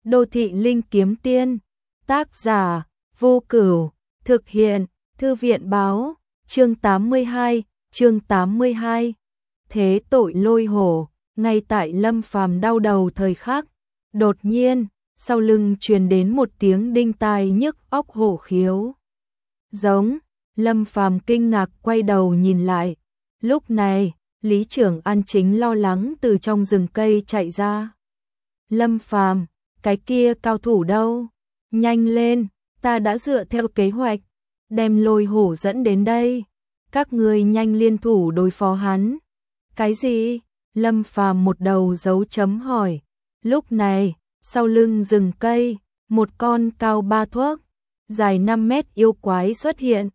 Đô thị linh kiếm tiên. Tác giả Vô Cửu. Thực hiện Thư viện báo. Chương 82. Chương 82. Thế tội lôi hổ. Ngay tại Lâm Phàm đau đầu thời khắc, đột nhiên sau lưng truyền đến một tiếng đinh tai nhức óc hổ khiếu. Giống. Lâm Phàm kinh ngạc quay đầu nhìn lại. Lúc này, Lý Trưởng An chính lo lắng từ trong rừng cây chạy ra. Lâm Phàm, cái kia cao thủ đâu? Nhanh lên, ta đã dựa theo kế hoạch, đem lôi hổ dẫn đến đây. Các ngươi nhanh liên thủ đối phó hắn. Cái gì? Lâm Phàm một đầu dấu chấm hỏi. Lúc này, sau lưng rừng cây, một con cao 3 thước, dài 5 mét yêu quái xuất hiện.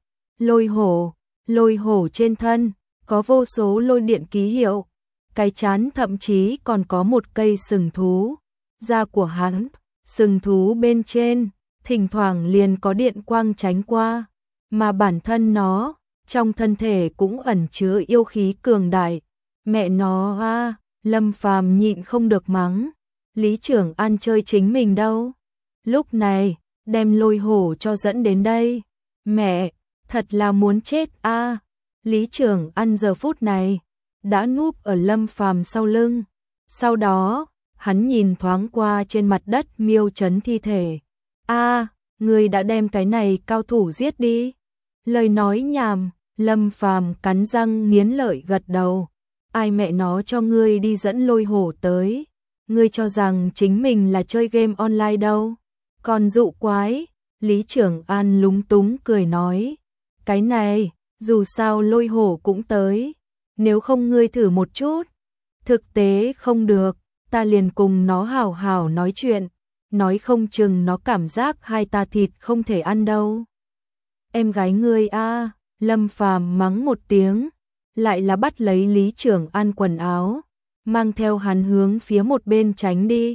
Lôi hổ trên thân có vô số lôi điện ký hiệu, cái trán thậm chí còn có một cây sừng thú. Da của hắn, sừng thú bên trên, thỉnh thoảng liền có điện quang tránh qua, mà bản thân nó, trong thân thể cũng ẩn chứa yêu khí cường đại. Mẹ nó a, Lâm Phàm nhịn không được mắng. Lý Trưởng An chơi chính mình đâu? Lúc này, đem lôi hổ cho dẫn đến đây. Mẹ, thật là muốn chết a. Lý Trưởng An giờ phút này đã núp ở Lâm Phàm sau lưng. Sau đó, hắn nhìn thoáng qua trên mặt đất miêu trấn thi thể. A, người đã đem cái này cao thủ giết đi. Lời nói nhảm, Lâm Phàm cắn răng nghiến lợi gật đầu. Ai mẹ nó cho ngươi đi dẫn lôi hổ tới? Ngươi cho rằng chính mình là chơi game online đâu? Còn dụ quái, Lý Trưởng An lúng túng cười nói. Cái này, dù sao lôi hổ cũng tới. Nếu không ngươi thử một chút. Thực tế không được, ta liền cùng nó hảo hảo nói chuyện. Nói không chừng nó cảm giác hai ta thịt không thể ăn đâu. Em gái ngươi a, Lâm Phàm mắng một tiếng, lại là bắt lấy Lý Trưởng An quần áo, mang theo hắn hướng phía một bên tránh đi.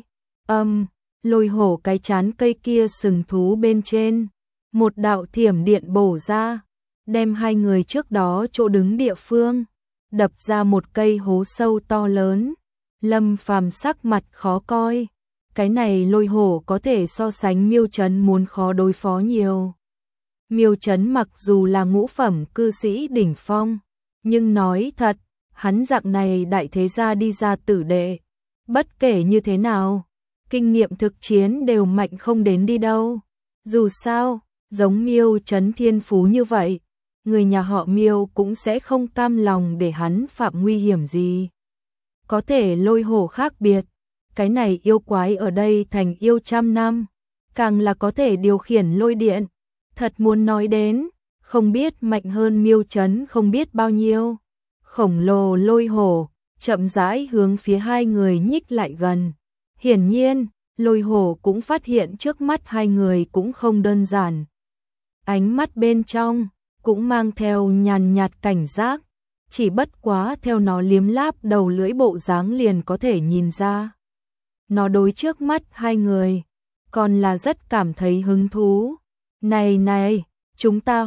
Lôi hổ cái chán cây kia sừng thú bên trên, một đạo thiểm điện bổ ra, đem hai người trước đó chỗ đứng địa phương đập ra một cây hố sâu to lớn. Lâm Phàm sắc mặt khó coi, cái này lôi hổ có thể so sánh miêu trấn muốn khó đối phó nhiều. Miêu trấn mặc dù là ngũ phẩm cư sĩ đỉnh phong, nhưng nói thật, hắn dạng này đại thế gia đi ra tử đệ, bất kể như thế nào, kinh nghiệm thực chiến đều mạnh không đến đi đâu. Dù sao, giống miêu trấn thiên phú như vậy, người nhà họ miêu cũng sẽ không cam lòng để hắn phạm nguy hiểm gì. Có thể lôi hổ khác biệt, cái này yêu quái ở đây thành yêu trăm năm, càng là có thể điều khiển lôi điện. Thật muốn nói đến, không biết mạnh hơn miêu trấn không biết bao nhiêu. Khổng lồ lôi hổ, chậm rãi hướng phía hai người nhích lại gần. Hiển nhiên, lôi hổ cũng phát hiện trước mắt hai người cũng không đơn giản. Ánh mắt bên trong, cũng mang theo nhàn nhạt cảnh giác. Chỉ bất quá theo nó liếm láp đầu lưỡi bộ dáng liền có thể nhìn ra. Nó đối trước mắt hai người, còn là rất cảm thấy hứng thú. Này, chúng ta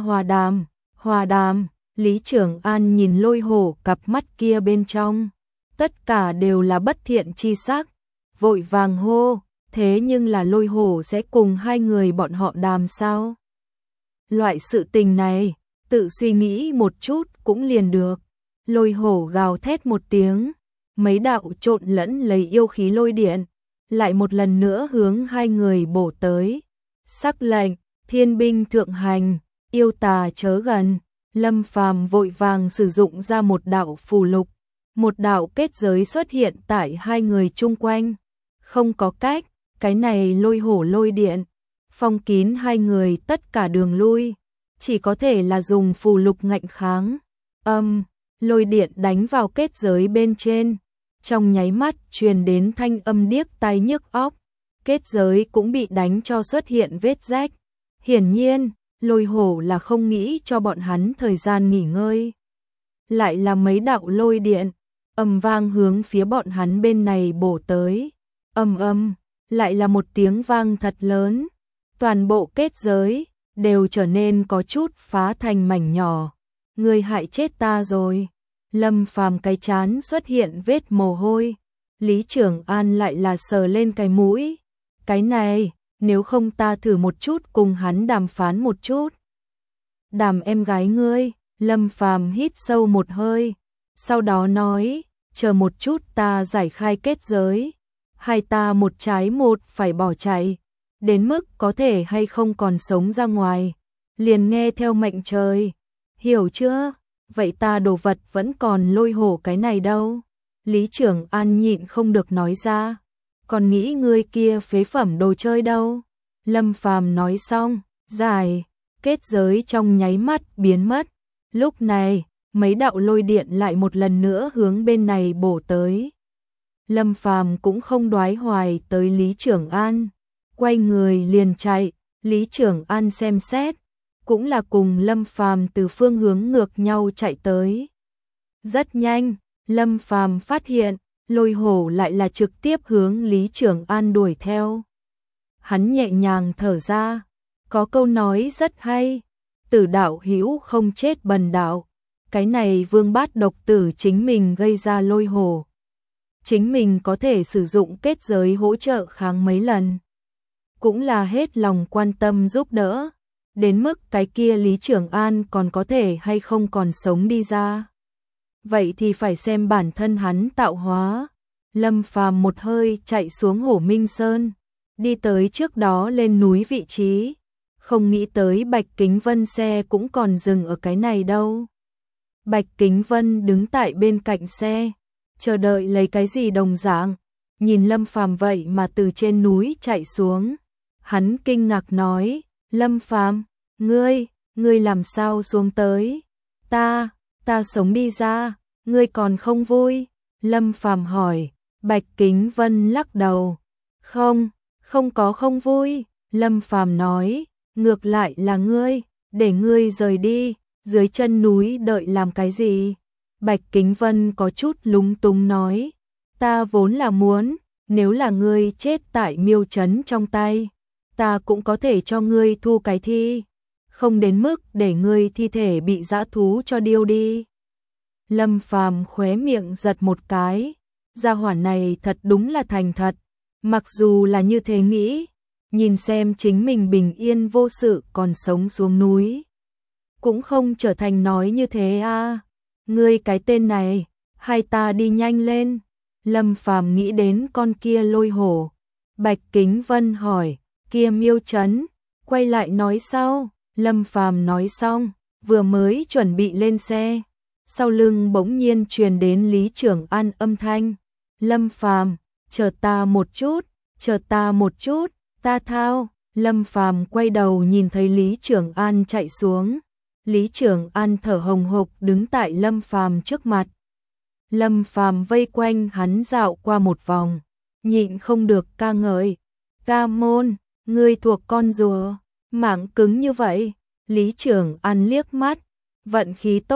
hòa đàm, Lý Trưởng An nhìn lôi hổ cặp mắt kia bên trong. Tất cả đều là bất thiện chi sắc, vội vàng hô, thế nhưng là lôi hổ sẽ cùng hai người bọn họ đàm sao? Loại sự tình này, tự suy nghĩ một chút cũng liền được. Lôi hổ gào thét một tiếng, mấy đạo trộn lẫn lấy yêu khí lôi điện, lại một lần nữa hướng hai người bổ tới. Sắc lệnh, thiên binh thượng hành, yêu tà chớ gần. Lâm Phàm vội vàng sử dụng ra một đạo phù lục, một đạo kết giới xuất hiện tại hai người chung quanh. Không có cách, cái này lôi hổ lôi điện, phong kín hai người tất cả đường lui, chỉ có thể là dùng phù lục ngạnh kháng. Lôi điện đánh vào kết giới bên trên, trong nháy mắt truyền đến thanh âm điếc tai nhức óc, kết giới cũng bị đánh cho xuất hiện vết rách. Hiển nhiên, lôi hổ là không nghĩ cho bọn hắn thời gian nghỉ ngơi. Lại là mấy đạo lôi điện, ầm vang hướng phía bọn hắn bên này bổ tới. Lại là một tiếng vang thật lớn, toàn bộ kết giới đều trở nên có chút phá thành mảnh nhỏ. Người hại chết ta rồi. Lâm Phàm cái chán xuất hiện vết mồ hôi. Lý Trưởng An lại là sờ lên cái mũi. Cái này, nếu không ta thử một chút cùng hắn đàm phán một chút. Đàm em gái ngươi, Lâm Phàm hít sâu một hơi, sau đó nói, chờ một chút ta giải khai kết giới, hai ta một trái một phải bỏ chạy, đến mức có thể hay không còn sống ra ngoài, liền nghe theo mệnh trời, hiểu chưa? Vậy ta đồ vật vẫn còn lôi hổ cái này đâu? Lý Trưởng An nhịn không được nói ra, còn nghĩ ngươi kia phế phẩm đồ chơi đâu? Lâm Phàm nói xong, giải kết giới trong nháy mắt biến mất. Lúc này, mấy đạo lôi điện lại một lần nữa hướng bên này bổ tới. Lâm Phàm cũng không đoái hoài tới Lý Trưởng An, quay người liền chạy. Lý Trưởng An xem xét, cũng là cùng Lâm Phàm từ phương hướng ngược nhau chạy tới. Rất nhanh, Lâm Phàm phát hiện, lôi hổ lại là trực tiếp hướng Lý Trưởng An đuổi theo. Hắn nhẹ nhàng thở ra, có câu nói rất hay, tử đạo hữu không chết bần đạo. Cái này Vương Bát độc tử chính mình gây ra lôi hổ. Chính mình có thể sử dụng kết giới hỗ trợ kháng mấy lần. Cũng là hết lòng quan tâm giúp đỡ. Đến mức cái kia Lý Trưởng An còn có thể hay không còn sống đi ra. Vậy thì phải xem bản thân hắn tạo hóa. Lâm Phàm một hơi chạy xuống Hổ Minh Sơn, đi tới trước đó lên núi vị trí. Không nghĩ tới Bạch Kính Vân xe cũng còn dừng ở cái này đâu. Bạch Kính Vân đứng tại bên cạnh xe, chờ đợi lấy cái gì đồng dạng, nhìn Lâm Phàm vậy mà từ trên núi chạy xuống. Hắn kinh ngạc nói, Lâm Phàm, ngươi làm sao xuống tới? Ta sống đi ra, ngươi còn không vui? Lâm Phàm hỏi. Bạch Kính Vân lắc đầu, không có không vui. Lâm Phàm nói, ngược lại là ngươi, để ngươi rời đi, dưới chân núi đợi làm cái gì? Bạch Kính Vân có chút lúng túng nói, ta vốn là muốn, nếu là ngươi chết tại Miêu Trấn trong tay, ta cũng có thể cho ngươi thu cái thi, không đến mức để ngươi thi thể bị dã thú cho điêu đi. Lâm Phàm khóe miệng giật một cái, gia hỏa này thật đúng là thành thật, mặc dù là như thế nghĩ, nhìn xem chính mình bình yên vô sự còn sống xuống núi, cũng không trở thành nói như thế à. Ngươi cái tên này, hai ta đi nhanh lên. Lâm Phàm nghĩ đến con kia lôi hổ. Bạch Kính Vân hỏi, kia Miêu Trấn, quay lại nói sau. Lâm Phàm nói xong, vừa mới chuẩn bị lên xe, sau lưng bỗng nhiên truyền đến Lý Trưởng An âm thanh, Lâm Phàm, chờ ta một chút, ta thao. Lâm Phàm quay đầu nhìn thấy Lý Trưởng An chạy xuống. Lý Trưởng An thở hồng hộc đứng tại Lâm Phàm trước mặt. Lâm Phàm vây quanh hắn dạo qua một vòng, nhịn không được ca ngợi, ca môn, ngươi thuộc con rùa, mảng cứng như vậy. Lý Trưởng An liếc mắt, vận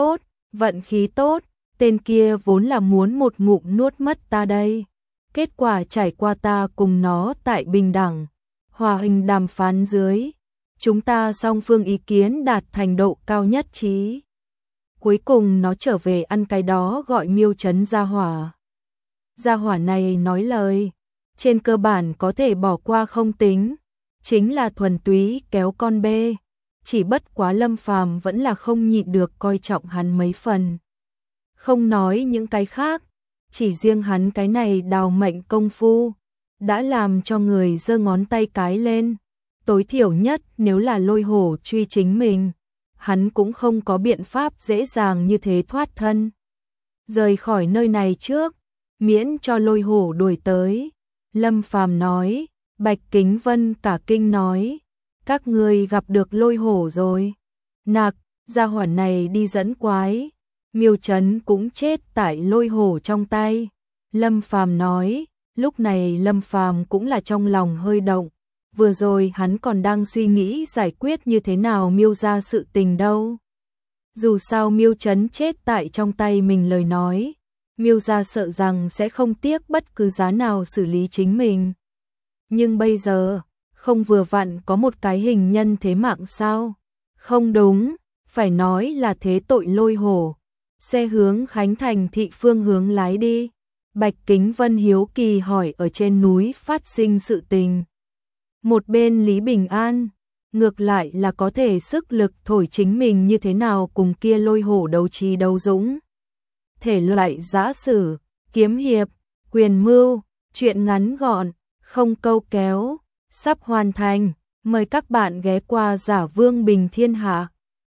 khí tốt, tên kia vốn là muốn một ngụm nuốt mất ta đây. Kết quả trải qua ta cùng nó tại bình đẳng, hòa hình đàm phán dưới, chúng ta song phương ý kiến đạt thành độ cao nhất trí. Cuối cùng nó trở về ăn cái đó gọi Miêu Trấn gia hỏa. Gia hỏa này nói lời, trên cơ bản có thể bỏ qua không tính, chính là thuần túy kéo con bê. Chỉ bất quá Lâm Phàm vẫn là không nhịn được coi trọng hắn mấy phần. Không nói những cái khác, chỉ riêng hắn cái này đào mệnh công phu, đã làm cho người giơ ngón tay cái lên. Tối thiểu nhất nếu là lôi hổ truy chính mình, hắn cũng không có biện pháp dễ dàng như thế thoát thân. Rời khỏi nơi này trước, miễn cho lôi hổ đuổi tới. Lâm Phàm nói. Bạch Kính Vân cả kinh nói, các ngươi gặp được lôi hổ rồi. Nạc, gia hỏa này đi dẫn quái, Miêu Trấn cũng chết tại lôi hổ trong tay. Lâm Phàm nói. Lúc này Lâm Phàm cũng là trong lòng hơi động. Vừa rồi hắn còn đang suy nghĩ giải quyết như thế nào Miêu ra sự tình đâu. Dù sao Miêu Trấn chết tại trong tay mình lời nói, Miêu ra sợ rằng sẽ không tiếc bất cứ giá nào xử lý chính mình. Nhưng bây giờ, không vừa vặn có một cái hình nhân thế mạng sao? Không đúng, phải nói là thế tội lôi hổ. Xe hướng Khánh Thành thị phương hướng lái đi. Bạch Kính Vân hiếu kỳ hỏi ở trên núi phát sinh sự tình. Một bên Lý Bình An, ngược lại là có thể sức lực thổi chính mình như thế nào cùng kia Lôi Hổ đấu trí đấu dũng. Thể loại giã sử, kiếm hiệp, quyền mưu, truyện ngắn gọn, không câu kéo, sắp hoàn thành. Mời các bạn ghé qua Giả Vương Bình Thiên Hạ.